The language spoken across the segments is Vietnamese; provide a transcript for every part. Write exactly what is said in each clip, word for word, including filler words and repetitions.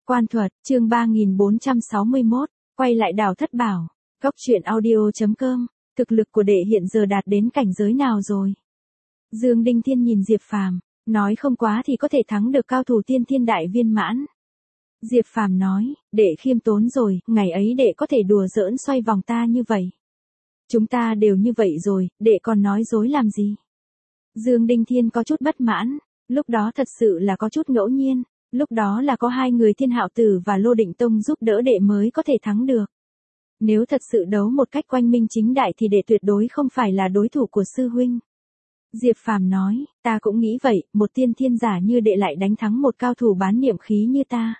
Quan thuật, chương ba nghìn bốn trăm sáu mươi mốt, quay lại đảo Thất Bảo. Góc truyện audio chấm com, thực lực của đệ hiện giờ đạt đến cảnh giới nào rồi? Dương Đinh Thiên nhìn Diệp Phàm, nói không quá thì có thể thắng được cao thủ tiên thiên đại viên mãn. Diệp Phàm nói, đệ khiêm tốn rồi, ngày ấy đệ có thể đùa giỡn xoay vòng ta như vậy. Chúng ta đều như vậy rồi, đệ còn nói dối làm gì? Dương Đinh Thiên có chút bất mãn, lúc đó thật sự là có chút ngẫu nhiên, lúc đó là có hai người Thiên Hạo Tử và Lô Định Tông giúp đỡ đệ mới có thể thắng được. Nếu thật sự đấu một cách quang minh chính đại thì đệ tuyệt đối không phải là đối thủ của sư huynh. Diệp Phàm nói, ta cũng nghĩ vậy, một tiên thiên giả như đệ lại đánh thắng một cao thủ bán niệm khí như ta.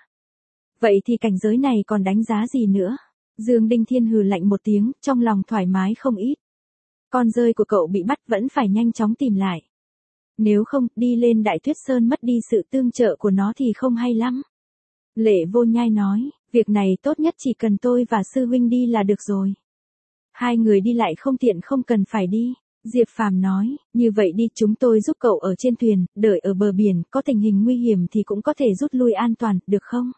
Vậy thì cảnh giới này còn đánh giá gì nữa? Dương Đinh Thiên hừ lạnh một tiếng, trong lòng thoải mái không ít. Con rơi của cậu bị bắt vẫn phải nhanh chóng tìm lại. Nếu không, đi lên Đại Tuyết Sơn mất đi sự tương trợ của nó thì không hay lắm. Lệ Vô Nhai nói, việc này tốt nhất chỉ cần tôi và sư huynh đi là được rồi. Hai người đi lại không tiện không cần phải đi. Diệp Phàm nói, như vậy đi chúng tôi giúp cậu ở trên thuyền, đợi ở bờ biển, có tình hình nguy hiểm thì cũng có thể rút lui an toàn, được không?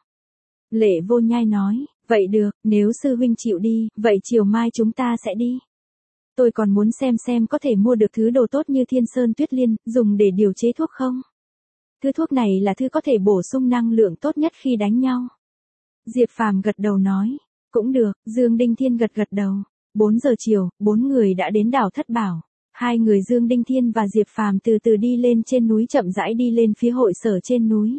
Lệ Vô Nhai nói, vậy được, nếu sư huynh chịu đi, vậy chiều mai chúng ta sẽ đi. Tôi còn muốn xem xem có thể mua được thứ đồ tốt như Thiên Sơn Tuyết Liên, dùng để điều chế thuốc không? Thứ thuốc này là thứ có thể bổ sung năng lượng tốt nhất khi đánh nhau. Diệp Phàm gật đầu nói, cũng được, Dương Đinh Thiên gật gật đầu. bốn giờ chiều, bốn người đã đến đảo Thất Bảo. Hai người Dương Đinh Thiên và Diệp Phàm từ từ đi lên trên núi chậm rãi đi lên phía hội sở trên núi.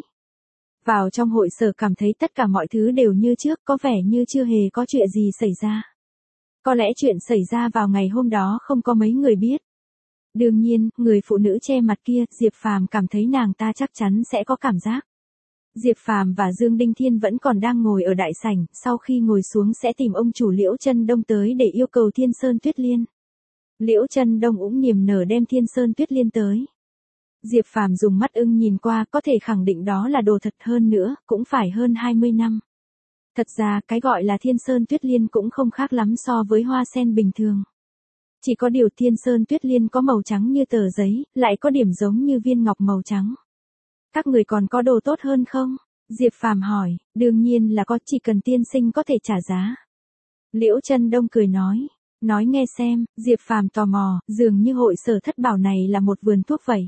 Vào trong hội sở cảm thấy tất cả mọi thứ đều như trước, có vẻ như chưa hề có chuyện gì xảy ra. Có lẽ chuyện xảy ra vào ngày hôm đó không có mấy người biết. Đương nhiên, người phụ nữ che mặt kia, Diệp Phàm cảm thấy nàng ta chắc chắn sẽ có cảm giác. Diệp Phàm và Dương Đinh Thiên vẫn còn đang ngồi ở đại sảnh, sau khi ngồi xuống sẽ tìm ông chủ Liễu Chân Đông tới để yêu cầu Thiên Sơn Tuyết Liên. Liễu Chân Đông cũng niềm nở đem Thiên Sơn Tuyết Liên tới. Diệp Phàm dùng mắt ưng nhìn qua, có thể khẳng định đó là đồ thật, hơn nữa, cũng phải hơn hai mươi năm. Thật ra, cái gọi là Thiên Sơn Tuyết Liên cũng không khác lắm so với hoa sen bình thường. Chỉ có điều Thiên Sơn Tuyết Liên có màu trắng như tờ giấy, lại có điểm giống như viên ngọc màu trắng. Các người còn có đồ tốt hơn không? Diệp Phàm hỏi, đương nhiên là có, chỉ cần tiên sinh có thể trả giá. Liễu Chân Đông cười nói, nói nghe xem. Diệp Phàm tò mò, dường như hội sở Thất Bảo này là một vườn thuốc vậy.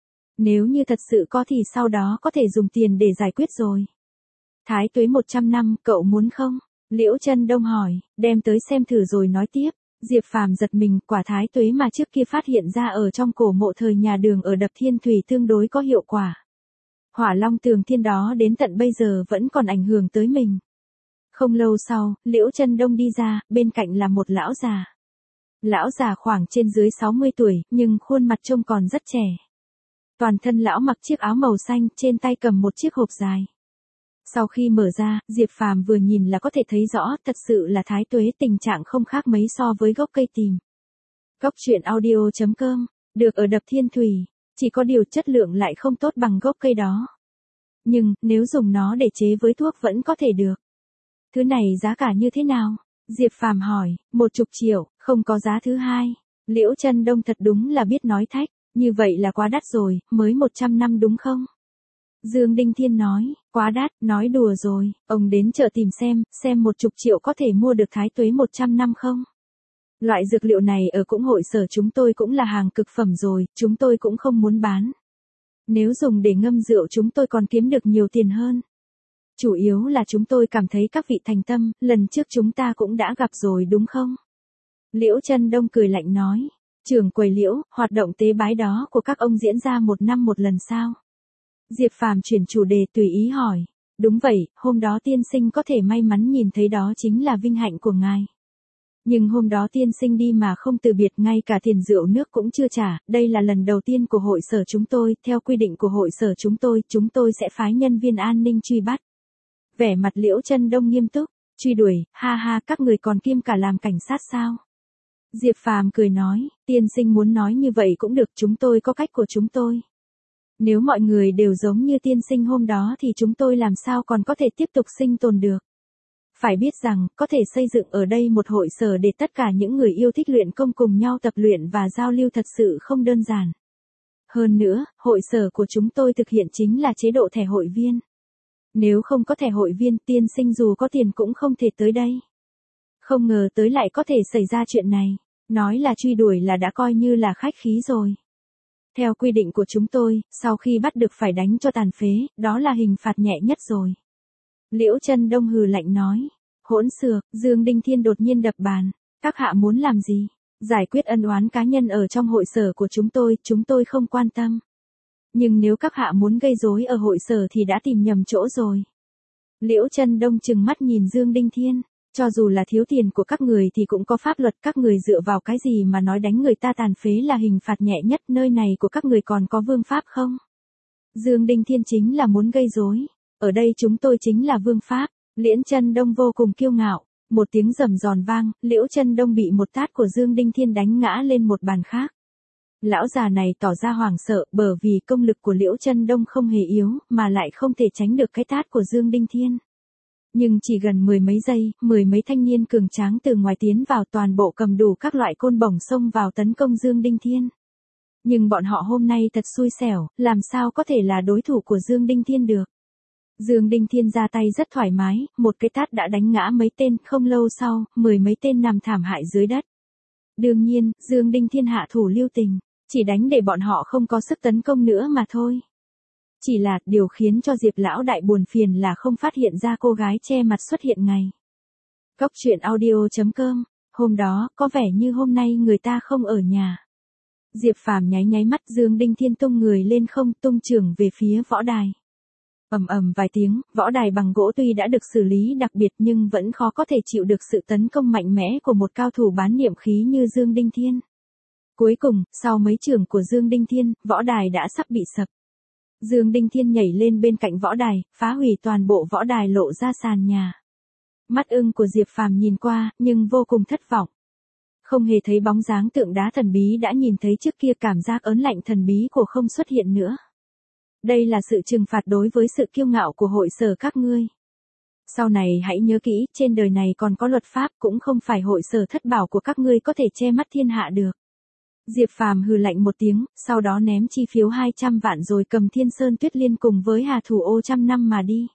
Nếu như thật sự có thì sau đó có thể dùng tiền để giải quyết rồi. Thái tuế một trăm năm, cậu muốn không? Liễu Chân Đông hỏi, đem tới xem thử rồi nói tiếp. Diệp Phàm giật mình, quả thái tuế mà trước kia phát hiện ra ở trong cổ mộ thời nhà Đường ở Đập Thiên Thủy tương đối có hiệu quả. Hỏa Long Tường Thiên đó đến tận bây giờ vẫn còn ảnh hưởng tới mình. Không lâu sau, Liễu Chân Đông đi ra, bên cạnh là một lão già. Lão già khoảng trên dưới sáu mươi tuổi, nhưng khuôn mặt trông còn rất trẻ. Toàn thân lão mặc chiếc áo màu xanh, trên tay cầm một chiếc hộp dài. Sau khi mở ra, Diệp Phàm vừa nhìn là có thể thấy rõ, thật sự là thái tuế, tình trạng không khác mấy so với gốc cây tìm. Góc truyện audio chấm com, được ở Đập Thiên Thủy, chỉ có điều chất lượng lại không tốt bằng gốc cây đó. Nhưng, nếu dùng nó để chế với thuốc vẫn có thể được. Thứ này giá cả như thế nào? Diệp Phàm hỏi, một chục triệu, không có giá thứ hai. Liễu Chân Đông thật đúng là biết nói thách, như vậy là quá đắt rồi, mới một trăm năm đúng không? Dương Đinh Thiên nói, quá đắt, nói đùa rồi, ông đến chợ tìm xem, xem một chục triệu có thể mua được thái tuế một trăm năm không? Loại dược liệu này ở cũng hội sở chúng tôi cũng là hàng cực phẩm rồi, chúng tôi cũng không muốn bán. Nếu dùng để ngâm rượu chúng tôi còn kiếm được nhiều tiền hơn. Chủ yếu là chúng tôi cảm thấy các vị thành tâm, lần trước chúng ta cũng đã gặp rồi đúng không? Liễu Chân Đông cười lạnh nói, trưởng quầy Liễu, hoạt động tế bái đó của các ông diễn ra một năm một lần sao? Diệp Phàm chuyển chủ đề tùy ý hỏi, đúng vậy, hôm đó tiên sinh có thể may mắn nhìn thấy đó chính là vinh hạnh của ngài. Nhưng hôm đó tiên sinh đi mà không từ biệt, ngay cả tiền rượu nước cũng chưa trả, đây là lần đầu tiên của hội sở chúng tôi, theo quy định của hội sở chúng tôi, chúng tôi sẽ phái nhân viên an ninh truy bắt. Vẻ mặt Liễu Chân Đông nghiêm túc, truy đuổi, ha ha, các người còn kiêm cả làm cảnh sát sao? Diệp Phàm cười nói, tiên sinh muốn nói như vậy cũng được, chúng tôi có cách của chúng tôi. Nếu mọi người đều giống như tiên sinh hôm đó thì chúng tôi làm sao còn có thể tiếp tục sinh tồn được. Phải biết rằng, có thể xây dựng ở đây một hội sở để tất cả những người yêu thích luyện công cùng nhau tập luyện và giao lưu thật sự không đơn giản. Hơn nữa, hội sở của chúng tôi thực hiện chính là chế độ thẻ hội viên. Nếu không có thẻ hội viên, tiên sinh dù có tiền cũng không thể tới đây. Không ngờ tới lại có thể xảy ra chuyện này. Nói là truy đuổi là đã coi như là khách khí rồi. Theo quy định của chúng tôi, sau khi bắt được phải đánh cho tàn phế, đó là hình phạt nhẹ nhất rồi. Liễu Chân Đông hừ lạnh nói. Hỗn xược, Dương Đinh Thiên đột nhiên đập bàn. Các hạ muốn làm gì? Giải quyết ân oán cá nhân ở trong hội sở của chúng tôi, chúng tôi không quan tâm. Nhưng nếu các hạ muốn gây rối ở hội sở thì đã tìm nhầm chỗ rồi. Liễu Chân Đông trừng mắt nhìn Dương Đinh Thiên. Cho dù là thiếu tiền của các người thì cũng có pháp luật, các người dựa vào cái gì mà nói đánh người ta tàn phế là hình phạt nhẹ nhất, nơi này của các người còn có vương pháp không? Dương Đinh Thiên chính là muốn gây rối. Ở đây chúng tôi chính là vương pháp. Liễu Chân Đông vô cùng kiêu ngạo. Một tiếng rầm giòn vang, Liễu Chân Đông bị một tát của Dương Đinh Thiên đánh ngã lên một bàn khác. Lão già này tỏ ra hoảng sợ bởi vì công lực của Liễu Chân Đông không hề yếu, mà lại không thể tránh được cái tát của Dương Đinh Thiên. Nhưng chỉ gần mười mấy giây, mười mấy thanh niên cường tráng từ ngoài tiến vào, toàn bộ cầm đủ các loại côn bổng xông vào tấn công Dương Đinh Thiên. Nhưng bọn họ hôm nay thật xui xẻo, làm sao có thể là đối thủ của Dương Đinh Thiên được. Dương Đinh Thiên ra tay rất thoải mái, một cái tát đã đánh ngã mấy tên, không lâu sau, mười mấy tên nằm thảm hại dưới đất. Đương nhiên, Dương Đinh Thiên hạ thủ lưu tình, chỉ đánh để bọn họ không có sức tấn công nữa mà thôi. Chỉ là, điều khiến cho Diệp lão đại buồn phiền là không phát hiện ra cô gái che mặt xuất hiện ngày. Cốc truyện audio chấm com, hôm đó, có vẻ như hôm nay người ta không ở nhà. Diệp Phàm nháy nháy mắt, Dương Đinh Thiên tung người lên không, tung chưởng về phía võ đài. Ầm ầm vài tiếng, võ đài bằng gỗ tuy đã được xử lý đặc biệt nhưng vẫn khó có thể chịu được sự tấn công mạnh mẽ của một cao thủ bán niệm khí như Dương Đinh Thiên. Cuối cùng, sau mấy chưởng của Dương Đinh Thiên, võ đài đã sắp bị sập. Dương Đinh Thiên nhảy lên bên cạnh võ đài, phá hủy toàn bộ võ đài lộ ra sàn nhà. Mắt ưng của Diệp Phàm nhìn qua, nhưng vô cùng thất vọng. Không hề thấy bóng dáng tượng đá thần bí đã nhìn thấy trước kia, cảm giác ớn lạnh thần bí của không xuất hiện nữa. Đây là sự trừng phạt đối với sự kiêu ngạo của hội sở các ngươi. Sau này hãy nhớ kỹ, trên đời này còn có luật pháp, cũng không phải hội sở thất bảo của các ngươi có thể che mắt thiên hạ được. Diệp Phàm hừ lạnh một tiếng, sau đó ném chi phiếu hai trăm vạn rồi cầm Thiên Sơn Tuyết Liên cùng với Hà Thủ Ô trăm năm mà đi.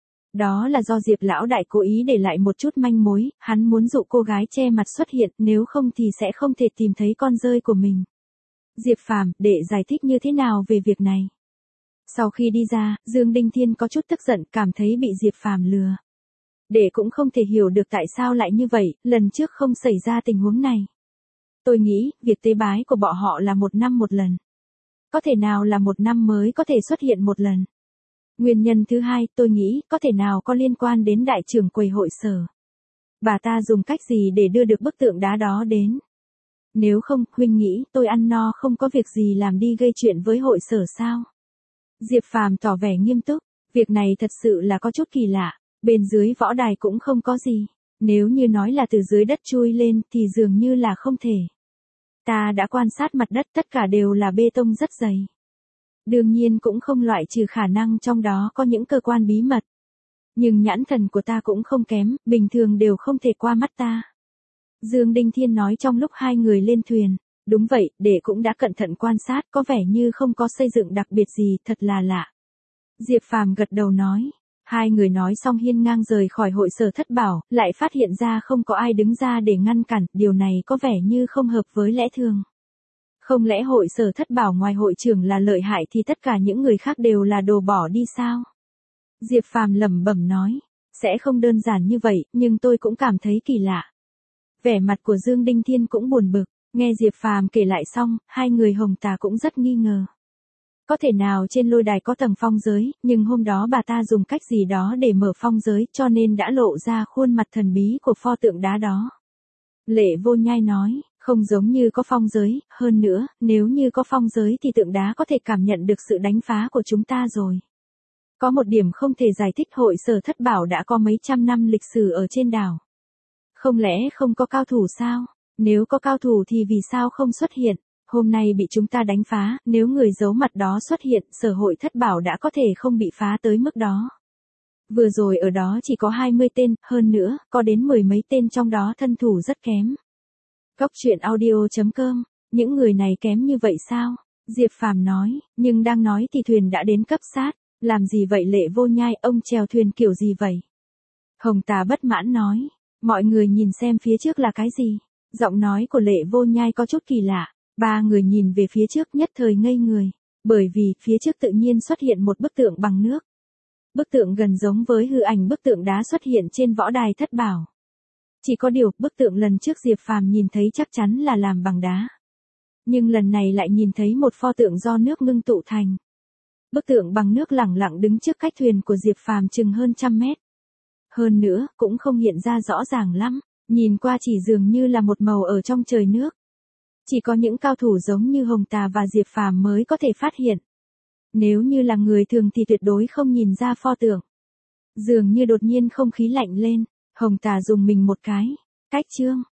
Đó là do Diệp lão đại cố ý để lại một chút manh mối, hắn muốn dụ cô gái che mặt xuất hiện, nếu không thì sẽ không thể tìm thấy con rơi của mình. Diệp Phàm, để giải thích như thế nào về việc này? Sau khi đi ra, Dương Đinh Thiên có chút tức giận, cảm thấy bị Diệp Phàm lừa. Đệ cũng không thể hiểu được tại sao lại như vậy, lần trước không xảy ra tình huống này. Tôi nghĩ, việc tế bái của bọn họ là một năm một lần. Có thể nào là một năm mới có thể xuất hiện một lần. Nguyên nhân thứ hai, tôi nghĩ, có thể nào có liên quan đến đại trưởng quầy hội sở. Bà ta dùng cách gì để đưa được bức tượng đá đó đến? Nếu không, huynh nghĩ, tôi ăn no không có việc gì làm đi gây chuyện với hội sở sao? Diệp Phàm tỏ vẻ nghiêm túc, việc này thật sự là có chút kỳ lạ, bên dưới võ đài cũng không có gì. Nếu như nói là từ dưới đất chui lên thì dường như là không thể. Ta đã quan sát mặt đất, tất cả đều là bê tông rất dày. Đương nhiên cũng không loại trừ khả năng trong đó có những cơ quan bí mật. Nhưng nhãn thần của ta cũng không kém, bình thường đều không thể qua mắt ta. Dương Đinh Thiên nói trong lúc hai người lên thuyền. Đúng vậy, đệ cũng đã cẩn thận quan sát, có vẻ như không có xây dựng đặc biệt gì, thật là lạ. Diệp Phàm gật đầu nói. Hai người nói xong hiên ngang rời khỏi hội sở thất bảo, lại phát hiện ra không có ai đứng ra để ngăn cản, điều này có vẻ như không hợp với lẽ thường. Không lẽ hội sở thất bảo ngoài hội trưởng là lợi hại thì tất cả những người khác đều là đồ bỏ đi sao? Diệp Phàm lẩm bẩm nói, sẽ không đơn giản như vậy, nhưng tôi cũng cảm thấy kỳ lạ. Vẻ mặt của Dương Đinh Thiên cũng buồn bực, nghe Diệp Phàm kể lại xong, hai người Hồng Tà cũng rất nghi ngờ. Có thể nào trên lôi đài có tầng phong giới, nhưng hôm đó bà ta dùng cách gì đó để mở phong giới, cho nên đã lộ ra khuôn mặt thần bí của pho tượng đá đó. Lệ Vô Nhai nói, không giống như có phong giới, hơn nữa, nếu như có phong giới thì tượng đá có thể cảm nhận được sự đánh phá của chúng ta rồi. Có một điểm không thể giải thích, hội sở thất bảo đã có mấy trăm năm lịch sử ở trên đảo. Không lẽ không có cao thủ sao? Nếu có cao thủ thì vì sao không xuất hiện? Hôm nay bị chúng ta đánh phá, nếu người giấu mặt đó xuất hiện, sở hội thất bảo đã có thể không bị phá tới mức đó. Vừa rồi ở đó chỉ có hai mươi tên, hơn nữa, có đến mười mấy tên trong đó thân thủ rất kém. Cốc truyện audio chấm com, những người này kém như vậy sao? Diệp Phàm nói, nhưng đang nói thì thuyền đã đến cấp sát. Làm gì vậy Lệ Vô Nhai, ông chèo thuyền kiểu gì vậy? Hồng Tà bất mãn nói. Mọi người nhìn xem phía trước là cái gì? Giọng nói của Lệ Vô Nhai có chút kỳ lạ. Ba người nhìn về phía trước nhất thời ngây người. Bởi vì phía trước tự nhiên xuất hiện một bức tượng bằng nước. Bức tượng gần giống với hư ảnh bức tượng đá xuất hiện trên võ đài thất bảo. Chỉ có điều, bức tượng lần trước Diệp Phàm nhìn thấy chắc chắn là làm bằng đá. Nhưng lần này lại nhìn thấy một pho tượng do nước ngưng tụ thành. Bức tượng bằng nước lẳng lặng đứng trước cách thuyền của Diệp Phàm chừng hơn trăm mét. Hơn nữa, cũng không hiện ra rõ ràng lắm, nhìn qua chỉ dường như là một màu ở trong trời nước. Chỉ có những cao thủ giống như Hồng Tà và Diệp Phàm mới có thể phát hiện. Nếu như là người thường thì tuyệt đối không nhìn ra pho tượng. Dường như đột nhiên không khí lạnh lên, Hồng Tà dùng mình một cái. Cách chương